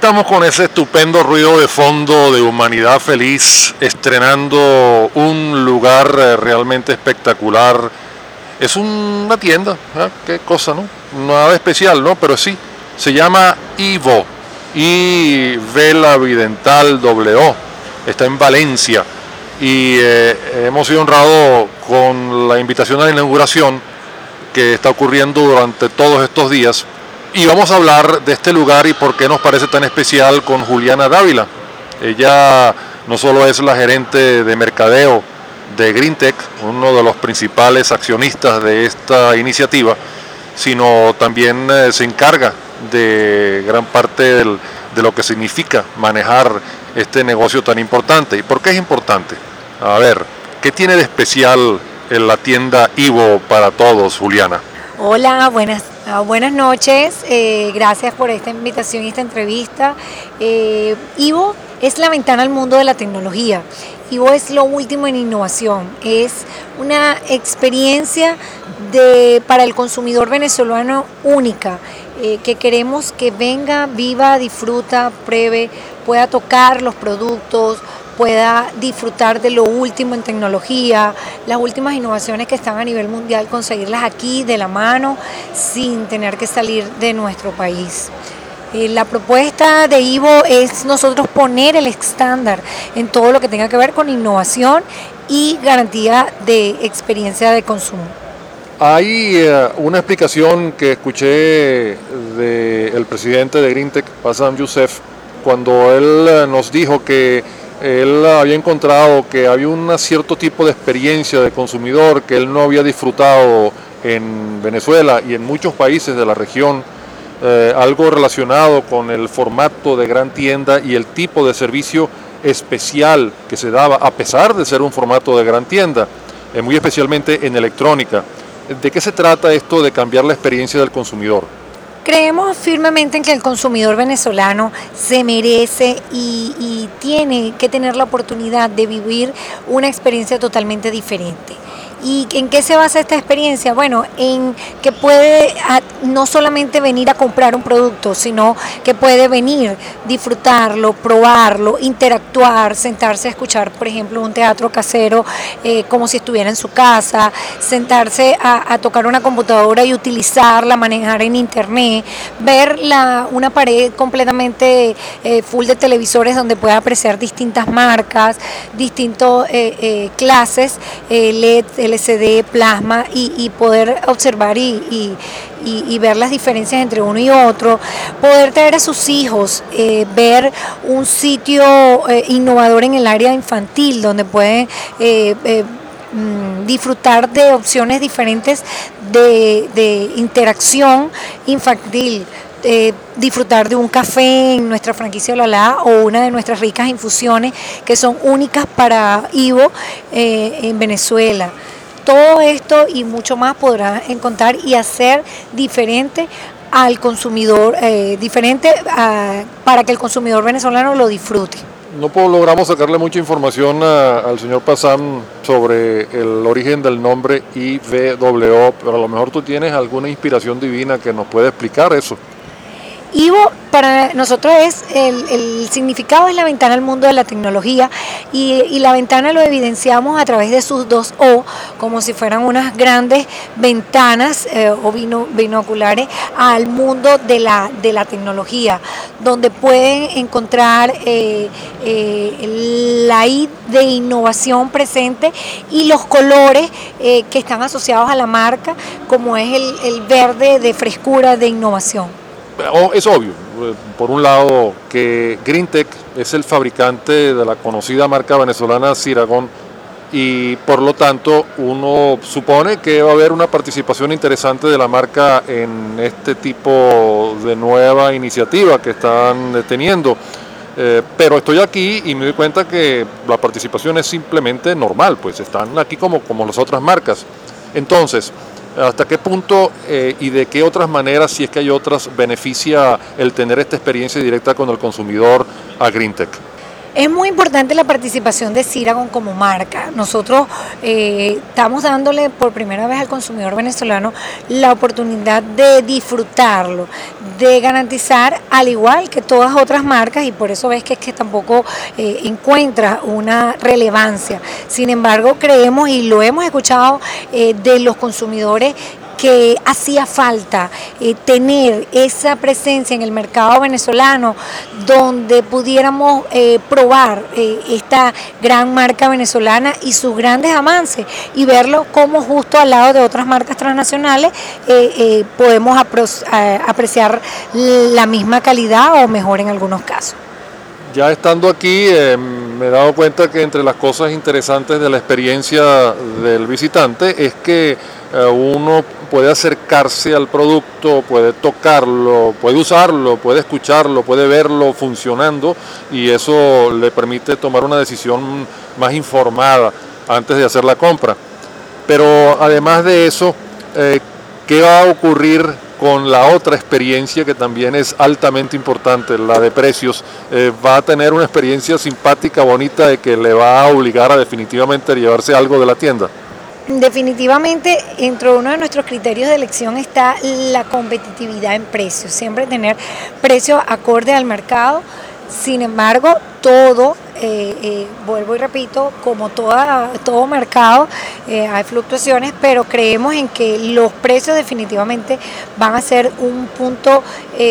estamos con ese estupendo ruido de fondo de Humanidad Feliz, estrenando un lugar realmente espectacular. Es una tienda, ¿eh? Qué cosa, ¿no? Nada especial, ¿no? Pero sí, se llama Ivo, y Vela Bidental W. Está en Valencia y hemos sido honrados con la invitación a la inauguración que está ocurriendo durante todos estos días. Y vamos a hablar de este lugar y por qué nos parece tan especial con Juliana Dávila. Ella no solo es la gerente de mercadeo de Greentech, uno de los principales accionistas de esta iniciativa, sino también se encarga de gran parte de lo que significa manejar este negocio tan importante. ¿Y por qué es importante? A ver, ¿qué tiene de especial en la tienda Ivo para todos, Juliana? Hola, buenas noches. Gracias por esta invitación y esta entrevista. Ivo es la ventana al mundo de la tecnología. Ivo es lo último en innovación. Es una experiencia para el consumidor venezolano única, que queremos que venga, viva, disfruta, pruebe, pueda tocar los productos, pueda disfrutar de lo último en tecnología, las últimas innovaciones que están a nivel mundial, conseguirlas aquí de la mano sin tener que salir de nuestro país. La propuesta de Ivo es nosotros poner el estándar en todo lo que tenga que ver con innovación y garantía de experiencia de consumo. Hay una explicación que escuché del presidente de Greentech, Bassam Youssef, cuando él nos dijo que él había encontrado que había un cierto tipo de experiencia de consumidor que él no había disfrutado en Venezuela y en muchos países de la región, algo relacionado con el formato de gran tienda y el tipo de servicio especial que se daba, a pesar de ser un formato de gran tienda, muy especialmente en electrónica. ¿De qué se trata esto de cambiar la experiencia del consumidor? Creemos firmemente en que el consumidor venezolano se merece y tiene que tener la oportunidad de vivir una experiencia totalmente diferente. ¿Y en qué se basa esta experiencia? Bueno, en que puede no solamente venir a comprar un producto, sino que puede venir, disfrutarlo, probarlo, interactuar, sentarse a escuchar, por ejemplo, un teatro casero como si estuviera en su casa, sentarse a tocar una computadora y utilizarla, manejar en internet, ver una pared completamente full de televisores donde pueda apreciar distintas marcas, distintas clases, LED, LCD, plasma y poder observar y ver las diferencias entre uno y otro, poder traer a sus hijos, ver un sitio innovador en el área infantil donde pueden disfrutar de opciones diferentes de interacción infantil. Disfrutar de un café en nuestra franquicia Olala o una de nuestras ricas infusiones que son únicas para Ivo en Venezuela. Todo esto y mucho más podrá encontrar y hacer diferente al consumidor, para que el consumidor venezolano lo disfrute. No logramos sacarle mucha información al señor Bassam sobre el origen del nombre IVW, pero a lo mejor tú tienes alguna inspiración divina que nos puede explicar eso. Ivo para nosotros es el significado es la ventana al mundo de la tecnología y la ventana lo evidenciamos a través de sus dos O, como si fueran unas grandes ventanas o binoculares al mundo de la tecnología, donde pueden encontrar la I de innovación presente y los colores que están asociados a la marca, como es el verde de frescura, de innovación. Es obvio, por un lado, que Greentech es el fabricante de la conocida marca venezolana Ciragon y por lo tanto uno supone que va a haber una participación interesante de la marca en este tipo de nueva iniciativa que están teniendo. Pero estoy aquí y me doy cuenta que la participación es simplemente normal, pues están aquí como las otras marcas. Entonces, ¿hasta qué punto y de qué otras maneras, si es que hay otras, beneficia el tener esta experiencia directa con el consumidor a Greentech? Es muy importante la participación de Ceragon como marca. Nosotros estamos dándole por primera vez al consumidor venezolano la oportunidad de disfrutarlo, de garantizar, al igual que todas otras marcas, y por eso ves que es que tampoco encuentra una relevancia. Sin embargo, creemos, y lo hemos escuchado de los consumidores, que hacía falta tener esa presencia en el mercado venezolano donde pudiéramos probar esta gran marca venezolana y sus grandes avances y verlo como justo al lado de otras marcas transnacionales podemos apreciar la misma calidad o mejor en algunos casos. Ya estando aquí, me he dado cuenta que entre las cosas interesantes de la experiencia del visitante es que uno puede acercarse al producto, puede tocarlo, puede usarlo, puede escucharlo, puede verlo funcionando, y eso le permite tomar una decisión más informada antes de hacer la compra. Pero además de eso, ¿qué va a ocurrir con la otra experiencia que también es altamente importante, la de precios? Va a tener una experiencia simpática, bonita, de que le va a obligar a definitivamente llevarse algo de la tienda. Definitivamente, dentro de uno de nuestros criterios de elección está la competitividad en precios, siempre tener precios acorde al mercado. Sin embargo, todo, vuelvo y repito, como todo mercado, hay fluctuaciones, pero creemos en que los precios definitivamente van a ser un punto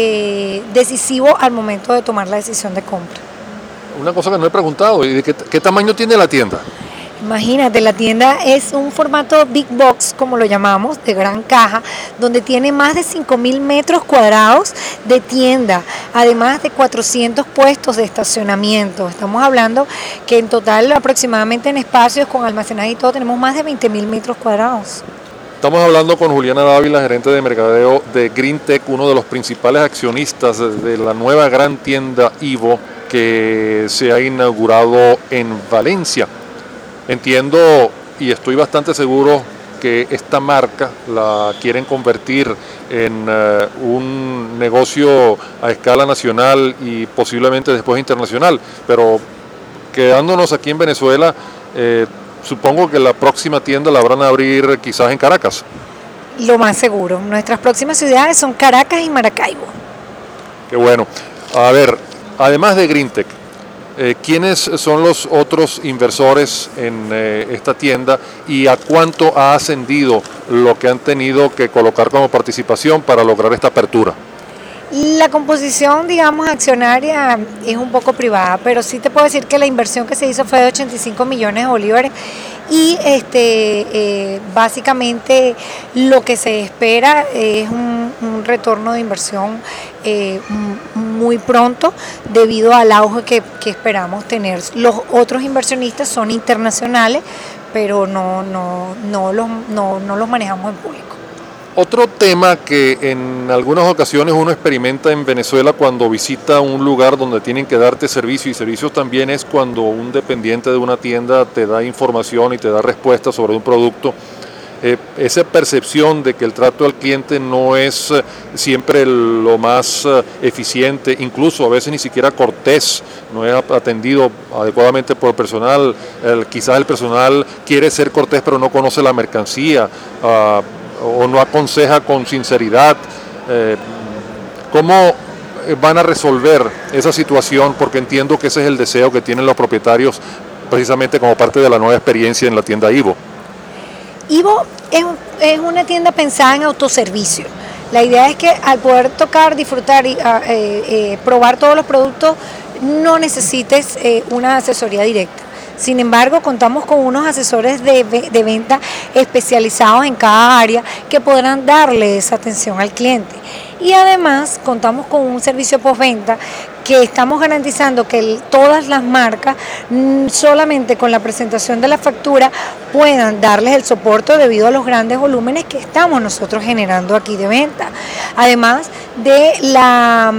decisivo al momento de tomar la decisión de compra. Una cosa que no he preguntado, ¿y de qué tamaño tiene la tienda? Imagínate, la tienda es un formato big box, como lo llamamos, de gran caja, donde tiene más de 5.000 metros cuadrados de tienda, además de 400 puestos de estacionamiento. Estamos hablando que en total, aproximadamente en espacios con almacenaje y todo, tenemos más de 20.000 metros cuadrados. Estamos hablando con Juliana Dávila, gerente de mercadeo de Greentech, uno de los principales accionistas de la nueva gran tienda Ivo que se ha inaugurado en Valencia. Entiendo y estoy bastante seguro que esta marca la quieren convertir en un negocio a escala nacional y posiblemente después internacional, pero quedándonos aquí en Venezuela, supongo que la próxima tienda la van a abrir quizás en Caracas. Lo más seguro. Nuestras próximas ciudades son Caracas y Maracaibo. Qué bueno. A ver, además de Greentech, ¿quiénes son los otros inversores en esta tienda y a cuánto ha ascendido lo que han tenido que colocar como participación para lograr esta apertura? La composición, digamos, accionaria es un poco privada, pero sí te puedo decir que la inversión que se hizo fue de 85 millones de bolívares y básicamente lo que se espera es un retorno de inversión muy pronto debido al auge que esperamos tener. Los otros inversionistas son internacionales, pero no los manejamos en público. Otro tema que en algunas ocasiones uno experimenta en Venezuela cuando visita un lugar donde tienen que darte servicio, y servicios también, es cuando un dependiente de una tienda te da información y te da respuestas sobre un producto. Esa percepción de que el trato al cliente no es siempre lo más eficiente, incluso a veces ni siquiera cortés, no es atendido adecuadamente por el personal, quizás el personal quiere ser cortés pero no conoce la mercancía, o no aconseja con sinceridad. ¿Cómo van a resolver esa situación? Porque entiendo que ese es el deseo que tienen los propietarios precisamente como parte de la nueva experiencia en la tienda Ivo. Ivo es una tienda pensada en autoservicio. La idea es que al poder tocar, disfrutar y probar todos los productos, no necesites una asesoría directa. Sin embargo, contamos con unos asesores de venta especializados en cada área que podrán darle esa atención al cliente. Y además contamos con un servicio postventa que estamos garantizando que todas las marcas, solamente con la presentación de la factura, puedan darles el soporte debido a los grandes volúmenes que estamos nosotros generando aquí de venta. Además de la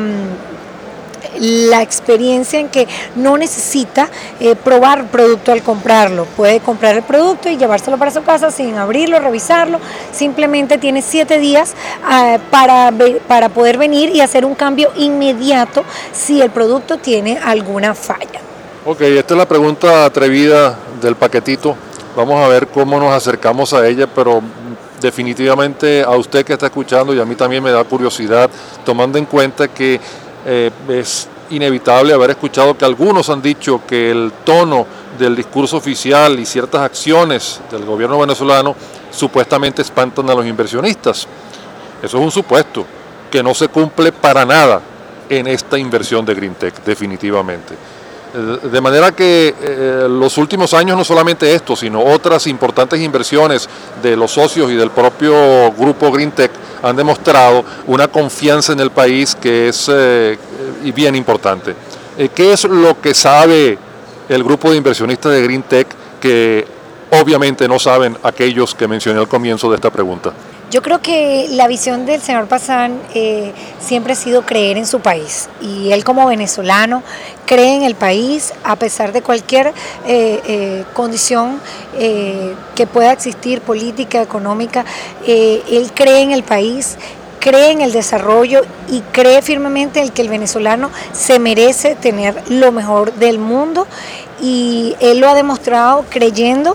experiencia en que no necesita probar producto al comprarlo, puede comprar el producto y llevárselo para su casa sin abrirlo, revisarlo, simplemente tiene 7 días para poder venir y hacer un cambio inmediato si el producto tiene alguna falla. Ok, esta es la pregunta atrevida del paquetito. Vamos a ver cómo nos acercamos a ella, pero definitivamente a usted que está escuchando y a mí también me da curiosidad, tomando en cuenta que es inevitable haber escuchado que algunos han dicho que el tono del discurso oficial y ciertas acciones del gobierno venezolano supuestamente espantan a los inversionistas. Eso es un supuesto que no se cumple para nada en esta inversión de GreenTech, definitivamente. De manera que los últimos años, no solamente esto, sino otras importantes inversiones de los socios y del propio grupo GreenTech han demostrado una confianza en el país que es y bien importante. ¿Qué es lo que sabe el grupo de inversionistas de GreenTech que obviamente no saben aquellos que mencioné al comienzo de esta pregunta? Yo creo que la visión del señor Pazán siempre ha sido creer en su país, y él como venezolano cree en el país a pesar de cualquier condición que pueda existir, política, económica. Él cree en el país, cree en el desarrollo y cree firmemente en que el venezolano se merece tener lo mejor del mundo, y él lo ha demostrado creyendo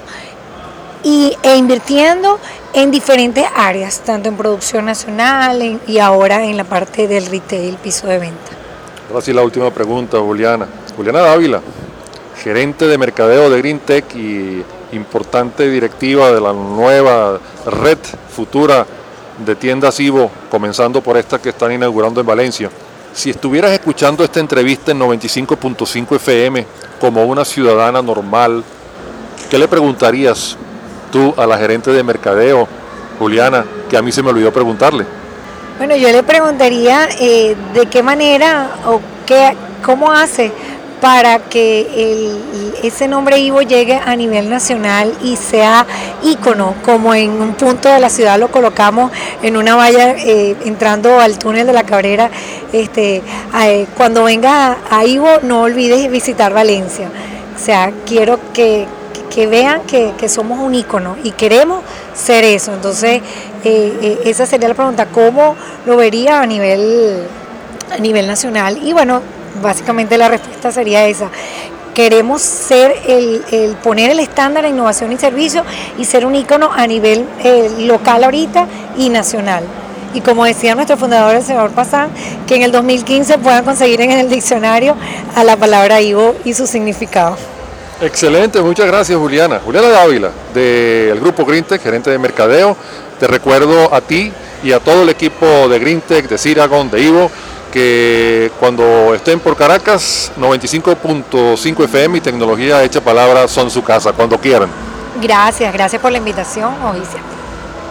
e invirtiendo en diferentes áreas, tanto en producción nacional y ahora en la parte del retail, piso de venta. Ahora sí, la última pregunta, Juliana. Juliana Dávila, gerente de mercadeo de GreenTech y importante directiva de la nueva red futura de tiendas Ivo, comenzando por esta que están inaugurando en Valencia. Si estuvieras escuchando esta entrevista en 95.5 FM como una ciudadana normal, ¿qué le preguntarías tú a la gerente de mercadeo, Juliana, que a mí se me olvidó preguntarle? Bueno, yo le preguntaría de qué manera o cómo hace para que ese nombre Ivo llegue a nivel nacional y sea ícono, como en un punto de la ciudad lo colocamos en una valla entrando al túnel de la Cabrera. Cuando venga a Ivo, no olvides visitar Valencia. O sea, quiero que vean que somos un ícono y queremos ser eso. Entonces, esa sería la pregunta, ¿cómo lo vería a nivel nacional? Y bueno, básicamente la respuesta sería esa. Queremos ser el poner el estándar en innovación y servicio y ser un ícono a nivel local ahorita y nacional. Y como decía nuestro fundador, el señor Pazán, que en el 2015 puedan conseguir en el diccionario a la palabra Ivo y su significado. Excelente, muchas gracias, Juliana. Juliana Dávila, del grupo GreenTech, gerente de mercadeo. Te recuerdo a ti y a todo el equipo de GreenTech, de Ciragon, de Ivo, que cuando estén por Caracas, 95.5 FM y Tecnología Hecha Palabra son su casa, cuando quieran. Gracias por la invitación, Ovicia.